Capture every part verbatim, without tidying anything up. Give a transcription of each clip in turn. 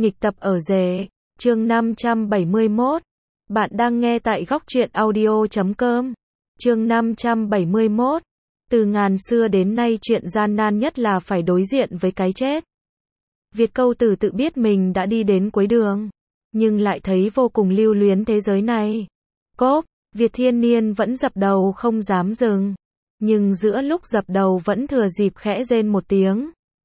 Nghịch tập ở rể, chương năm trăm bảy mươi mốt. Bạn đang nghe tại góc truyện audio chấm com. Chương năm trăm bảy mươi mốt. Từ ngàn xưa đến nay chuyện gian nan nhất là phải đối diện với cái chết. Việt Câu Tử tự biết mình đã đi đến cuối đường, nhưng lại thấy vô cùng lưu luyến thế giới này. Cốp, Việt Thiên Niên vẫn dập đầu không dám dừng, nhưng giữa lúc dập đầu vẫn thừa dịp khẽ rên một tiếng.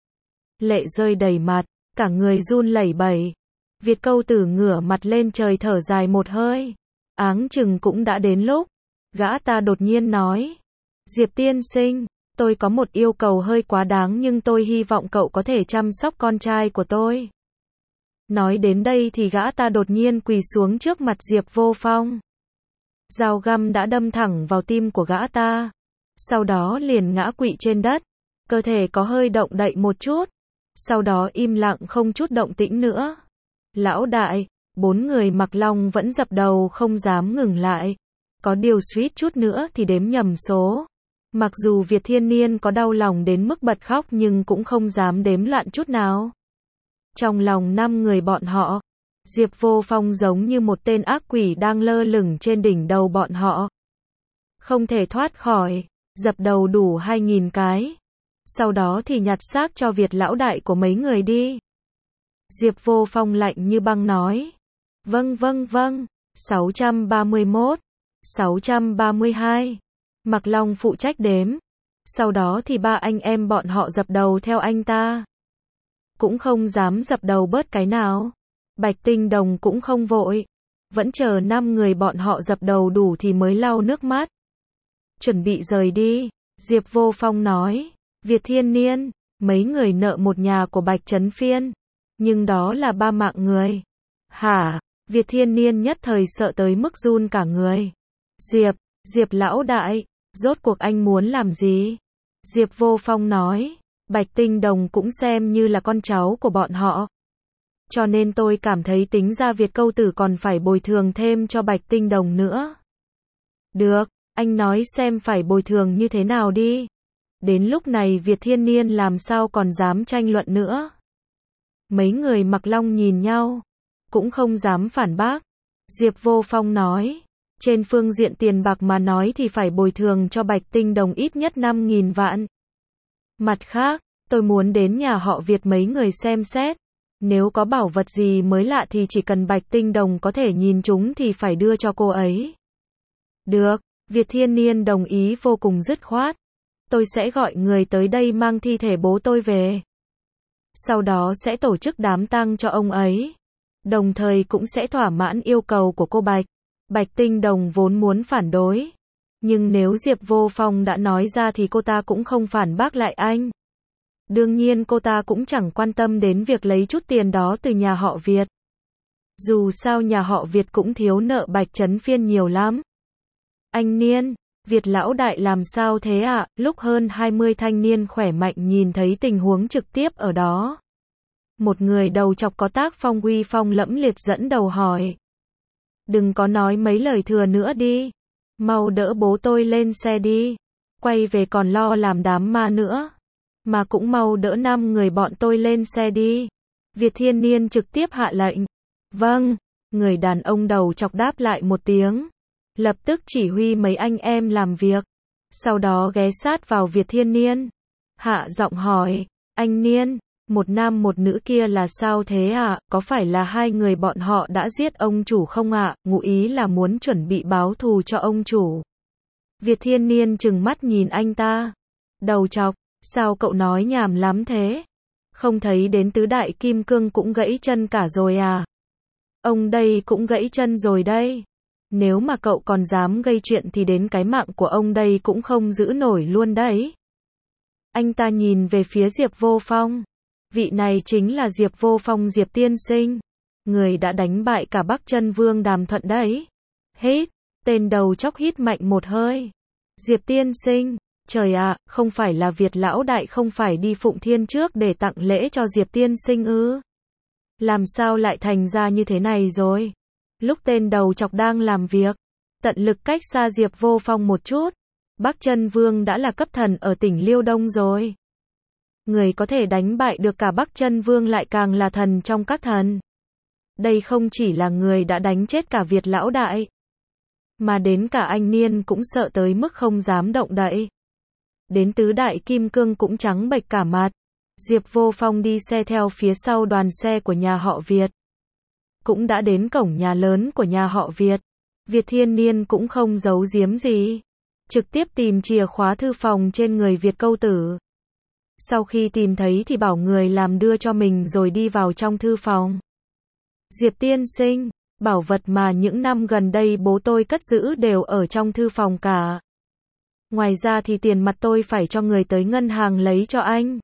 Lệ rơi đầy mặt, cả người run lẩy bẩy. Việt Câu Tử ngửa mặt lên trời thở dài một hơi. Áng chừng cũng đã đến lúc. Gã ta đột nhiên nói. Diệp tiên sinh, tôi có một yêu cầu hơi quá đáng nhưng tôi hy vọng cậu có thể chăm sóc con trai của tôi. Nói đến đây thì gã ta đột nhiên quỳ xuống trước mặt Diệp Vô Phong. Dao găm đã đâm thẳng vào tim của gã ta. Sau đó liền ngã quỵ trên đất. Cơ thể có hơi động đậy một chút. Sau đó im lặng không chút động tĩnh nữa. Lão đại, bốn người mặc long vẫn dập đầu không dám ngừng lại. Có điều suýt chút nữa thì đếm nhầm số. Mặc dù Việt Thiên Niên có đau lòng đến mức bật khóc nhưng cũng không dám đếm loạn chút nào. Trong lòng năm người bọn họ, Diệp Vô Phong giống như một tên ác quỷ đang lơ lửng trên đỉnh đầu bọn họ. Không thể thoát khỏi, dập đầu đủ hai nghìn cái. Sau đó thì nhặt xác cho Việt lão đại của mấy người đi. Diệp Vô Phong lạnh như băng nói. Vâng vâng vâng, sáu trăm ba mươi mốt, sáu trăm ba mươi hai. Mặc Long phụ trách đếm. Sau đó thì ba anh em bọn họ dập đầu theo anh ta. Cũng không dám dập đầu bớt cái nào. Bạch Tinh Đồng cũng không vội. Vẫn chờ năm người bọn họ dập đầu đủ thì mới lau nước mắt. Chuẩn bị rời đi. Diệp Vô Phong nói. Việt Thiên Niên, mấy người nợ một nhà của Bạch Trấn Phiên. Nhưng đó là ba mạng người. Hả? Việt Thiên Niên nhất thời sợ tới mức run cả người. Diệp, Diệp lão đại, rốt cuộc anh muốn làm gì? Diệp Vô Phong nói. Bạch Tinh Đồng cũng xem như là con cháu của bọn họ. Cho nên tôi cảm thấy tính ra Việt Câu Tử còn phải bồi thường thêm cho Bạch Tinh Đồng nữa. Được, anh nói xem phải bồi thường như thế nào đi. Đến lúc này Việt Thiên Niên làm sao còn dám tranh luận nữa. Mấy người mặc long nhìn nhau, cũng không dám phản bác. Diệp Vô Phong nói, trên phương diện tiền bạc mà nói thì phải bồi thường cho Bạch Tinh Đồng ít nhất năm nghìn vạn. Mặt khác, tôi muốn đến nhà họ Việt mấy người xem xét. Nếu có bảo vật gì mới lạ thì chỉ cần Bạch Tinh Đồng có thể nhìn chúng thì phải đưa cho cô ấy. Được, Việt Thiên Niên đồng ý vô cùng dứt khoát. Tôi sẽ gọi người tới đây mang thi thể bố tôi về. Sau đó sẽ tổ chức đám tang cho ông ấy. Đồng thời cũng sẽ thỏa mãn yêu cầu của cô Bạch. Bạch Tinh Đồng vốn muốn phản đối. Nhưng nếu Diệp Vô Phong đã nói ra thì cô ta cũng không phản bác lại anh. Đương nhiên cô ta cũng chẳng quan tâm đến việc lấy chút tiền đó từ nhà họ Việt. Dù sao nhà họ Việt cũng thiếu nợ Bạch Trấn Phiên nhiều lắm. Anh Niên, Việt lão đại làm sao thế ạ? À? Lúc hơn hai mươi thanh niên khỏe mạnh nhìn thấy tình huống trực tiếp ở đó. Một người đầu chọc có tác phong uy phong lẫm liệt dẫn đầu hỏi. Đừng có nói mấy lời thừa nữa đi. Mau đỡ bố tôi lên xe đi. Quay về còn lo làm đám ma nữa. Mà cũng mau đỡ năm người bọn tôi lên xe đi. Việt Thiên Niên trực tiếp hạ lệnh. Vâng, người đàn ông đầu chọc đáp lại một tiếng. Lập tức chỉ huy mấy anh em làm việc. Sau đó ghé sát vào Việt Thiên Niên. Hạ giọng hỏi, anh Niên, một nam một nữ kia là sao thế ạ? À? Có phải là hai người bọn họ đã giết ông chủ không ạ? À? Ngụ ý là muốn chuẩn bị báo thù cho ông chủ. Việt Thiên Niên trừng mắt nhìn anh ta. Đầu chọc, sao cậu nói nhảm lắm thế? Không thấy đến tứ đại kim cương cũng gãy chân cả rồi à? Ông đây cũng gãy chân rồi đây. Nếu mà cậu còn dám gây chuyện thì đến cái mạng của ông đây cũng không giữ nổi luôn đấy. Anh ta nhìn về phía Diệp Vô Phong. Vị này chính là Diệp Vô Phong Diệp tiên sinh. Người đã đánh bại cả Bắc Chân Vương Đàm Thuận đấy. Hít, tên đầu chóc hít mạnh một hơi. Diệp tiên sinh, trời ạ, à, không phải là Việt lão đại không phải đi Phụng Thiên trước để tặng lễ cho Diệp tiên sinh ư? Làm sao lại thành ra như thế này rồi? Lúc tên đầu chọc đang làm việc, tận lực cách xa Diệp Vô Phong một chút. Bắc Chân Vương đã là cấp thần ở tỉnh Liêu Đông rồi. Người có thể đánh bại được cả Bắc Chân Vương lại càng là thần trong các thần. Đây không chỉ là người đã đánh chết cả Việt lão đại, mà đến cả anh Niên cũng sợ tới mức không dám động đậy. Đến tứ đại kim cương cũng trắng bệch cả mặt. Diệp Vô Phong đi xe theo phía sau đoàn xe của nhà họ Việt. Cũng đã đến cổng nhà lớn của nhà họ Việt. Việt Thiên Niên cũng không giấu giếm gì. Trực tiếp tìm chìa khóa thư phòng trên người Việt Câu Tử. Sau khi tìm thấy thì bảo người làm đưa cho mình rồi đi vào trong thư phòng. Diệp tiên sinh, bảo vật mà những năm gần đây bố tôi cất giữ đều ở trong thư phòng cả. Ngoài ra thì tiền mặt tôi phải cho người tới ngân hàng lấy cho anh.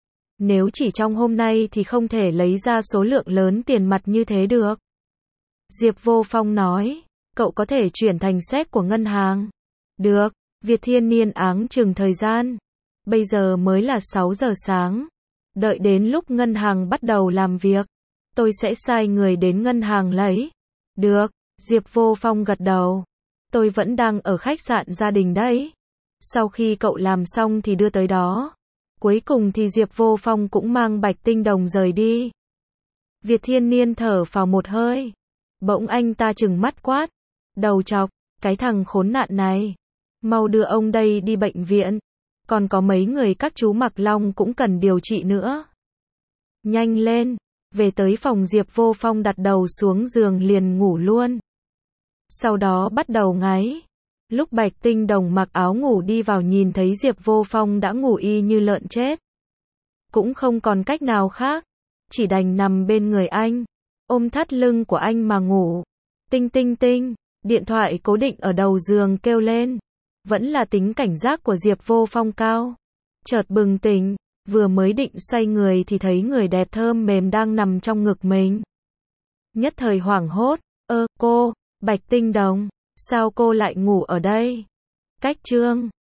Nếu chỉ trong hôm nay thì không thể lấy ra số lượng lớn tiền mặt như thế được. Diệp Vô Phong nói, cậu có thể chuyển thành séc của ngân hàng. Được, Việt Thiên Niên áng chừng thời gian. Bây giờ mới là sáu giờ sáng. Đợi đến lúc ngân hàng bắt đầu làm việc, tôi sẽ sai người đến ngân hàng lấy. Được, Diệp Vô Phong gật đầu. Tôi vẫn đang ở khách sạn gia đình đấy. Sau khi cậu làm xong thì đưa tới đó. Cuối cùng thì Diệp Vô Phong cũng mang Bạch Tinh Đồng rời đi. Việt Thiên Niên thở phào một hơi. Bỗng anh ta trừng mắt quát. Đầu chọc, cái thằng khốn nạn này. Mau đưa ông đây đi bệnh viện. Còn có mấy người các chú Mặc Long cũng cần điều trị nữa. Nhanh lên. Về tới phòng Diệp Vô Phong đặt đầu xuống giường liền ngủ luôn. Sau đó bắt đầu ngáy. Lúc Bạch Tinh Đồng mặc áo ngủ đi vào nhìn thấy Diệp Vô Phong đã ngủ y như lợn chết. Cũng không còn cách nào khác. Chỉ đành nằm bên người anh. Ôm thắt lưng của anh mà ngủ. Tinh tinh tinh. Điện thoại cố định ở đầu giường kêu lên. Vẫn là tính cảnh giác của Diệp Vô Phong cao. Chợt bừng tỉnh. Vừa mới định xoay người thì thấy người đẹp thơm mềm đang nằm trong ngực mình. Nhất thời hoảng hốt. Ơ cô, Bạch Tinh Đồng. Sao cô lại ngủ ở đây? Cách chương